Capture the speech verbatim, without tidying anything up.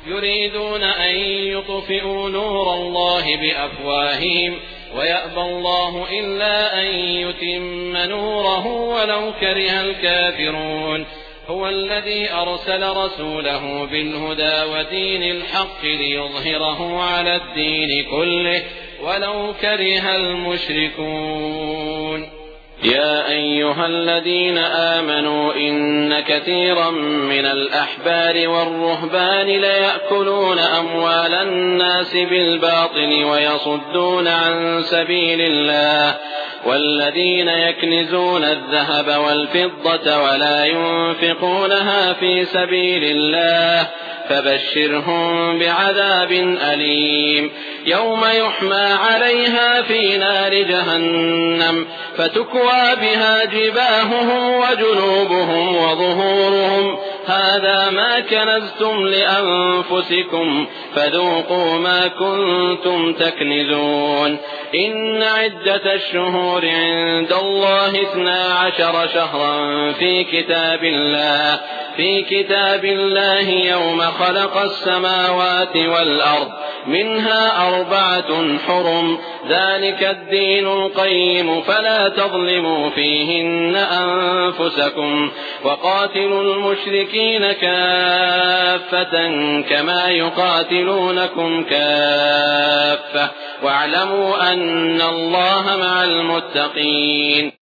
يريدون أن يطفئوا نور الله بأفواههم ويأبى الله إلا أن يتم نوره ولو كره الكافرون هو الذي أرسل رسوله بالهدى ودين الحق ليظهره على الدين كله ولو كره المشركون يا أيها الذين آمنوا إن كثيرا من الأحبار والرهبان ليأكلون أموال الناس بالباطل ويصدون عن سبيل الله والذين يكنزون الذهب والفضة ولا ينفقونها في سبيل الله فبشرهم بعذاب أليم يوم يحمى عليها في نار جهنم فتكوى بها جباههم وجنوبهم وظهورهم هذا ما كنزتم لأنفسكم فذوقوا ما كنتم تكنزون إن عدة الشهور عند الله اثنا عشر شهرا في كتاب الله في كتاب الله يوم خلق السماوات والأرض منها أربعة حرم ذلك الدين القيم فلا تظلموا فيهن أنفسكم وقاتلوا المشركين كافة كما يقاتلونكم كافة واعلموا أن الله مع المتقين